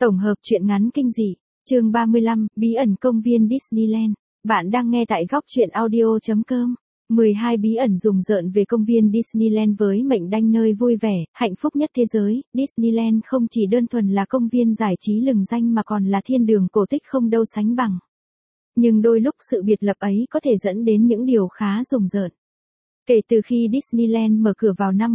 Tổng hợp truyện ngắn kinh dị, chương 35, bí ẩn công viên Disneyland. Bạn đang nghe tại góc truyện audio.com. 12 bí ẩn rùng rợn về công viên Disneyland với mệnh danh nơi vui vẻ, hạnh phúc nhất thế giới. Disneyland không chỉ đơn thuần là công viên giải trí lừng danh mà còn là thiên đường cổ tích không đâu sánh bằng. Nhưng đôi lúc sự biệt lập ấy có thể dẫn đến những điều khá rùng rợn. Kể từ khi Disneyland mở cửa vào năm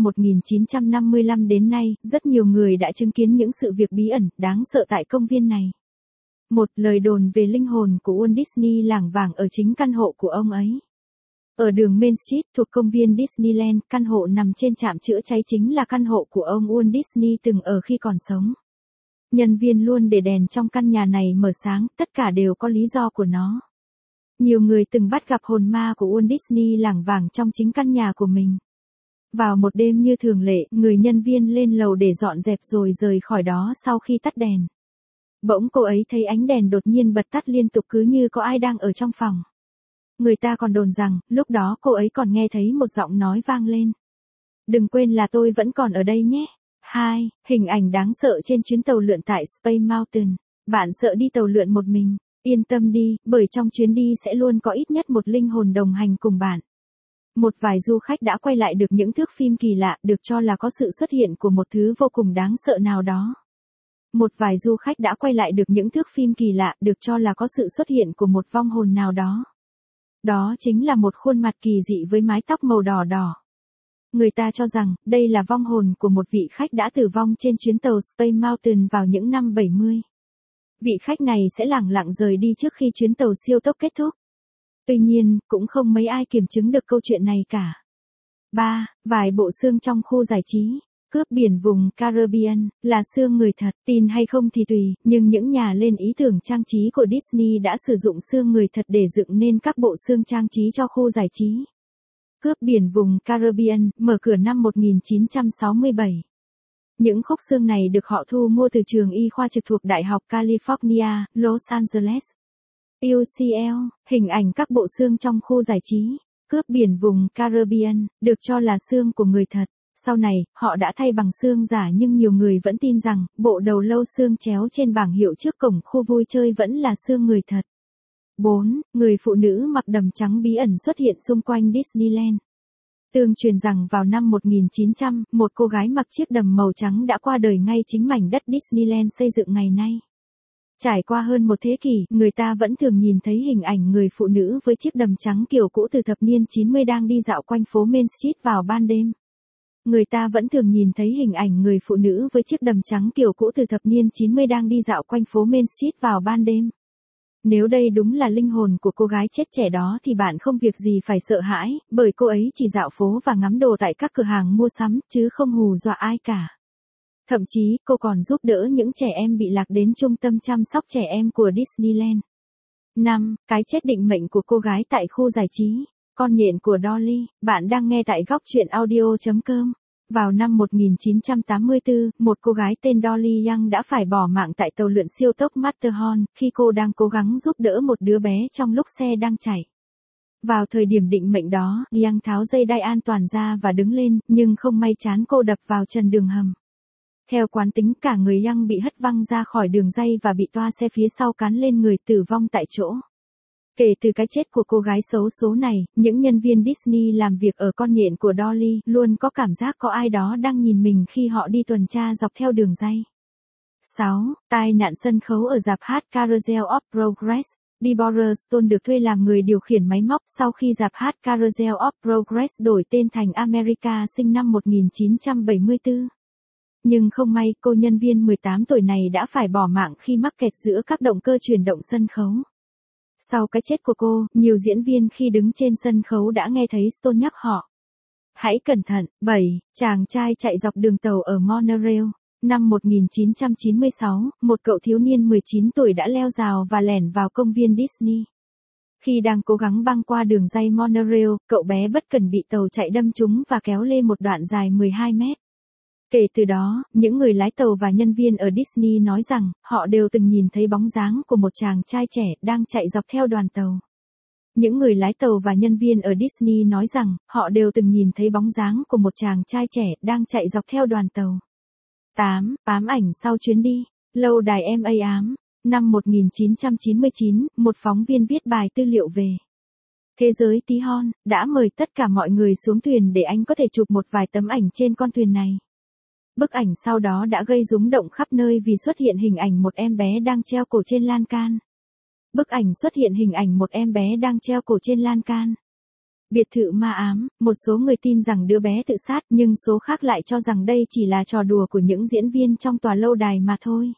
1955 đến nay, rất nhiều người đã chứng kiến những sự việc bí ẩn, đáng sợ tại công viên này. Một lời đồn về linh hồn của Walt Disney lảng vảng ở chính căn hộ của ông ấy. Ở đường Main Street thuộc công viên Disneyland, căn hộ nằm trên trạm chữa cháy chính là căn hộ của ông Walt Disney từng ở khi còn sống. Nhân viên luôn để đèn trong căn nhà này mở sáng, tất cả đều có lý do của nó. Nhiều người từng bắt gặp hồn ma của Walt Disney lảng vảng trong chính căn nhà của mình. Vào một đêm như thường lệ, người nhân viên lên lầu để dọn dẹp rồi rời khỏi đó sau khi tắt đèn. Bỗng cô ấy thấy ánh đèn đột nhiên bật tắt liên tục cứ như có ai đang ở trong phòng. Người ta còn đồn rằng, lúc đó cô ấy còn nghe thấy một giọng nói vang lên. Đừng quên là tôi vẫn còn ở đây nhé. 2. Hình ảnh đáng sợ trên chuyến tàu lượn tại Space Mountain. Bạn sợ đi tàu lượn một mình? Yên tâm đi, bởi trong chuyến đi sẽ luôn có ít nhất một linh hồn đồng hành cùng bạn. Một vài du khách đã quay lại được những thước phim kỳ lạ được cho là có sự xuất hiện của một thứ vô cùng đáng sợ nào đó. Một vài du khách đã quay lại được những thước phim kỳ lạ được cho là có sự xuất hiện của một vong hồn nào đó. Đó chính là một khuôn mặt kỳ dị với mái tóc màu đỏ đỏ. Người ta cho rằng, đây là vong hồn của một vị khách đã tử vong trên chuyến tàu Space Mountain vào những năm 70. Vị khách này sẽ lẳng lặng rời đi trước khi chuyến tàu siêu tốc kết thúc. Tuy nhiên, cũng không mấy ai kiểm chứng được câu chuyện này cả. 3. Vài bộ xương trong khu giải trí. Cướp biển vùng Caribbean, là xương người thật, tin hay không thì tùy, nhưng những nhà lên ý tưởng trang trí của Disney đã sử dụng xương người thật để dựng nên các bộ xương trang trí cho khu giải trí. Cướp biển vùng Caribbean, mở cửa năm 1967. Những khúc xương này được họ thu mua từ trường y khoa trực thuộc Đại học California, Los Angeles. UCL, hình ảnh các bộ xương trong khu giải trí. Cướp biển vùng Caribbean, được cho là xương của người thật. Sau này, họ đã thay bằng xương giả nhưng nhiều người vẫn tin rằng, bộ đầu lâu xương chéo trên bảng hiệu trước cổng khu vui chơi vẫn là xương người thật. 4. Người phụ nữ mặc đầm trắng bí ẩn xuất hiện xung quanh Disneyland. Tương truyền rằng vào năm 1900, một cô gái mặc chiếc đầm màu trắng đã qua đời ngay chính mảnh đất Disneyland xây dựng ngày nay. Trải qua hơn một thế kỷ, người ta vẫn thường nhìn thấy hình ảnh người phụ nữ với chiếc đầm trắng kiểu cũ từ thập niên 90 đang đi dạo quanh phố Main Street vào ban đêm. Người ta vẫn thường nhìn thấy hình ảnh người phụ nữ với chiếc đầm trắng kiểu cũ từ thập niên 90 đang đi dạo quanh phố Main Street vào ban đêm. Nếu đây đúng là linh hồn của cô gái chết trẻ đó thì bạn không việc gì phải sợ hãi, bởi cô ấy chỉ dạo phố và ngắm đồ tại các cửa hàng mua sắm, chứ không hù dọa ai cả. Thậm chí, cô còn giúp đỡ những trẻ em bị lạc đến trung tâm chăm sóc trẻ em của Disneyland. 5. Cái chết định mệnh của cô gái tại khu giải trí. Con nhện của Dolly. Bạn đang nghe tại góc truyện audio.com. Vào năm 1984, một cô gái tên Dolly Young đã phải bỏ mạng tại tàu lượn siêu tốc Matterhorn, khi cô đang cố gắng giúp đỡ một đứa bé trong lúc xe đang chạy. Vào thời điểm định mệnh đó, Young tháo dây đai an toàn ra và đứng lên, nhưng không may trán cô đập vào trần đường hầm. Theo quán tính, cả người Young bị hất văng ra khỏi đường ray và bị toa xe phía sau cán lên người, tử vong tại chỗ. Kể từ cái chết của cô gái xấu số này, những nhân viên Disney làm việc ở con nhện của Dolly luôn có cảm giác có ai đó đang nhìn mình khi họ đi tuần tra dọc theo đường ray. 6. Tai nạn sân khấu ở rạp hát Carousel of Progress. Deborah Stone được thuê làm người điều khiển máy móc sau khi rạp hát Carousel of Progress đổi tên thành America sinh năm 1974. Nhưng không may, cô nhân viên 18 tuổi này đã phải bỏ mạng khi mắc kẹt giữa các động cơ chuyển động sân khấu. Sau cái chết của cô, nhiều diễn viên khi đứng trên sân khấu đã nghe thấy Stone nhắc họ. Hãy cẩn thận. 7. Chàng trai chạy dọc đường tàu ở Monorail. Năm 1996, một cậu thiếu niên 19 tuổi đã leo rào và lẻn vào công viên Disney. Khi đang cố gắng băng qua đường ray Monorail, cậu bé bất cẩn bị tàu chạy đâm trúng và kéo lê một đoạn dài 12 mét. Kể từ đó, những người lái tàu và nhân viên ở Disney nói rằng, họ đều từng nhìn thấy bóng dáng của một chàng trai trẻ đang chạy dọc theo đoàn tàu. Những người lái tàu và nhân viên ở Disney nói rằng, họ đều từng nhìn thấy bóng dáng của một chàng trai trẻ đang chạy dọc theo đoàn tàu. 8. Ám ảnh sau chuyến đi. Lâu đài MA ám. Năm 1999, một phóng viên viết bài tư liệu về thế giới tí hon, đã mời tất cả mọi người xuống thuyền để anh có thể chụp một vài tấm ảnh trên con thuyền này. Bức ảnh sau đó đã gây rúng động khắp nơi vì xuất hiện hình ảnh một em bé đang treo cổ trên lan can. Bức ảnh xuất hiện hình ảnh một em bé đang treo cổ trên lan can. Biệt thự ma ám, một số người tin rằng đứa bé tự sát nhưng số khác lại cho rằng đây chỉ là trò đùa của những diễn viên trong tòa lâu đài mà thôi.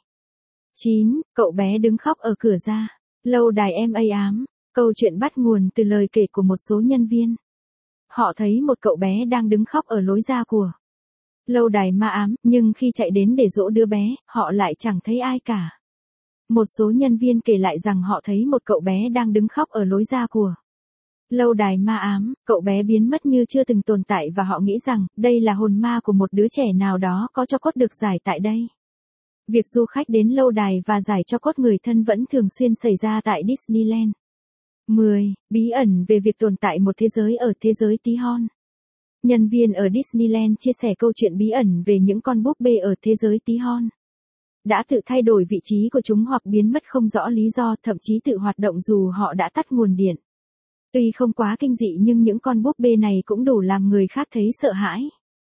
9. Cậu bé đứng khóc ở cửa ra. Lâu đài MA ám. Câu chuyện bắt nguồn từ lời kể của một số nhân viên. Họ thấy một cậu bé đang đứng khóc ở lối ra của lâu đài ma ám, nhưng khi chạy đến để dỗ đứa bé, họ lại chẳng thấy ai cả. Một số nhân viên kể lại rằng họ thấy một cậu bé đang đứng khóc ở lối ra của lâu đài ma ám, cậu bé biến mất như chưa từng tồn tại và họ nghĩ rằng đây là hồn ma của một đứa trẻ nào đó có cho cốt được giải tại đây. Việc du khách đến lâu đài và giải cho cốt người thân vẫn thường xuyên xảy ra tại Disneyland. 10. Bí ẩn về việc tồn tại một thế giới ở thế giới tí hon. Nhân viên ở Disneyland chia sẻ câu chuyện bí ẩn về những con búp bê ở thế giới tí hon. Đã tự thay đổi vị trí của chúng hoặc biến mất không rõ lý do, thậm chí tự hoạt động dù họ đã tắt nguồn điện. Tuy không quá kinh dị nhưng những con búp bê này cũng đủ làm người khác thấy sợ hãi.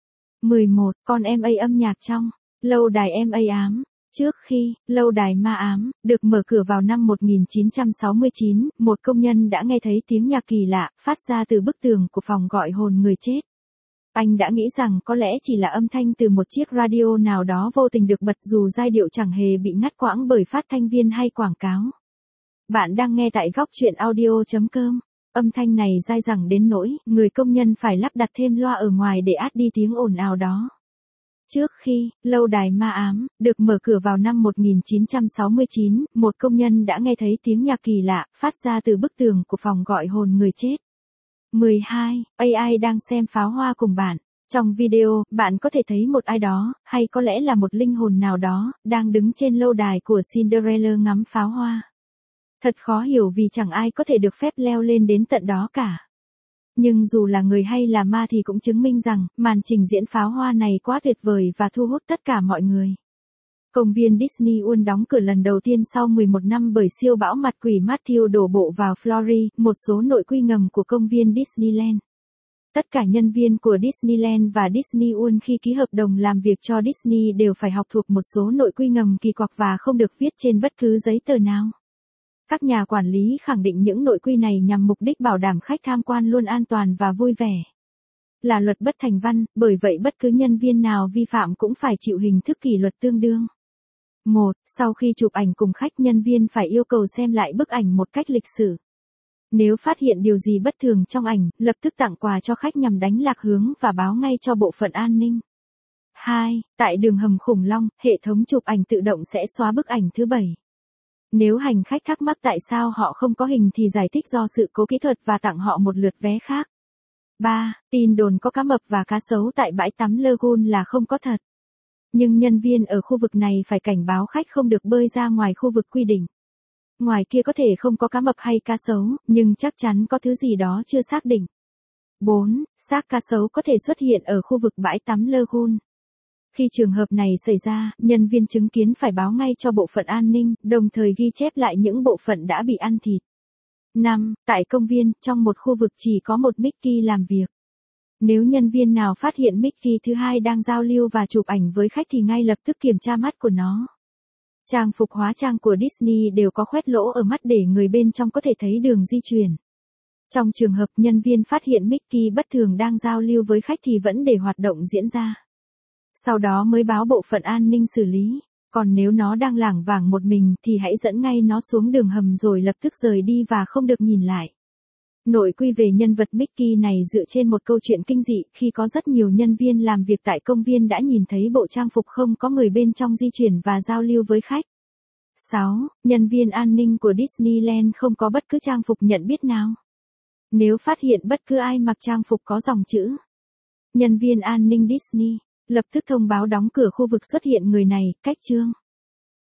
11. Con MA âm nhạc trong lâu đài MA ám. Trước khi lâu đài ma ám được mở cửa vào năm 1969, một công nhân đã nghe thấy tiếng nhạc kỳ lạ phát ra từ bức tường của phòng gọi hồn người chết. Anh đã nghĩ rằng có lẽ chỉ là âm thanh từ một chiếc radio nào đó vô tình được bật dù giai điệu chẳng hề bị ngắt quãng bởi phát thanh viên hay quảng cáo. Bạn đang nghe tại góc truyện audio.com. Âm thanh này dai dẳng đến nỗi người công nhân phải lắp đặt thêm loa ở ngoài để át đi tiếng ồn ào đó. Trước khi lâu đài ma ám được mở cửa vào năm 1969, một công nhân đã nghe thấy tiếng nhạc kỳ lạ phát ra từ bức tường của phòng gọi hồn người chết. 12. AI đang xem pháo hoa cùng bạn. Trong video, bạn có thể thấy một ai đó, hay có lẽ là một linh hồn nào đó, đang đứng trên lâu đài của Cinderella ngắm pháo hoa. Thật khó hiểu vì chẳng ai có thể được phép leo lên đến tận đó cả. Nhưng dù là người hay là ma thì cũng chứng minh rằng, màn trình diễn pháo hoa này quá tuyệt vời và thu hút tất cả mọi người. Công viên Disney World đóng cửa lần đầu tiên sau 11 năm bởi siêu bão mặt quỷ Matthew đổ bộ vào Florida, một số nội quy ngầm của công viên Disneyland. Tất cả nhân viên của Disneyland và Disney World khi ký hợp đồng làm việc cho Disney đều phải học thuộc một số nội quy ngầm kỳ quặc và không được viết trên bất cứ giấy tờ nào. Các nhà quản lý khẳng định những nội quy này nhằm mục đích bảo đảm khách tham quan luôn an toàn và vui vẻ. Là luật bất thành văn, bởi vậy bất cứ nhân viên nào vi phạm cũng phải chịu hình thức kỷ luật tương đương. 1. Sau khi chụp ảnh cùng khách, nhân viên phải yêu cầu xem lại bức ảnh một cách lịch sự. Nếu phát hiện điều gì bất thường trong ảnh, lập tức tặng quà cho khách nhằm đánh lạc hướng và báo ngay cho bộ phận an ninh. 2. Tại đường hầm khủng long, hệ thống chụp ảnh tự động sẽ xóa bức ảnh thứ 7. Nếu hành khách thắc mắc tại sao họ không có hình thì giải thích do sự cố kỹ thuật và tặng họ một lượt vé khác. 3. Tin đồn có cá mập và cá sấu tại bãi tắm Lagoon là không có thật. Nhưng nhân viên ở khu vực này phải cảnh báo khách không được bơi ra ngoài khu vực quy định. Ngoài kia có thể không có cá mập hay cá sấu, nhưng chắc chắn có thứ gì đó chưa xác định. 4. Xác cá sấu có thể xuất hiện ở khu vực bãi tắm Lagoon. Khi trường hợp này xảy ra, nhân viên chứng kiến phải báo ngay cho bộ phận an ninh, đồng thời ghi chép lại những bộ phận đã bị ăn thịt. 5. Tại công viên, trong một khu vực chỉ có một Mickey làm việc. Nếu nhân viên nào phát hiện Mickey thứ hai đang giao lưu và chụp ảnh với khách thì ngay lập tức kiểm tra mắt của nó. Trang phục hóa trang của Disney đều có khoét lỗ ở mắt để người bên trong có thể thấy đường di chuyển. Trong trường hợp nhân viên phát hiện Mickey bất thường đang giao lưu với khách thì vẫn để hoạt động diễn ra. Sau đó mới báo bộ phận an ninh xử lý. Còn nếu nó đang lảng vảng một mình thì hãy dẫn ngay nó xuống đường hầm rồi lập tức rời đi và không được nhìn lại. Nội quy về nhân vật Mickey này dựa trên một câu chuyện kinh dị khi có rất nhiều nhân viên làm việc tại công viên đã nhìn thấy bộ trang phục không có người bên trong di chuyển và giao lưu với khách. 6. Nhân viên an ninh của Disneyland không có bất cứ trang phục nhận biết nào. Nếu phát hiện bất cứ ai mặc trang phục có dòng chữ nhân viên an ninh Disney, lập tức thông báo đóng cửa khu vực xuất hiện người này, cách chương.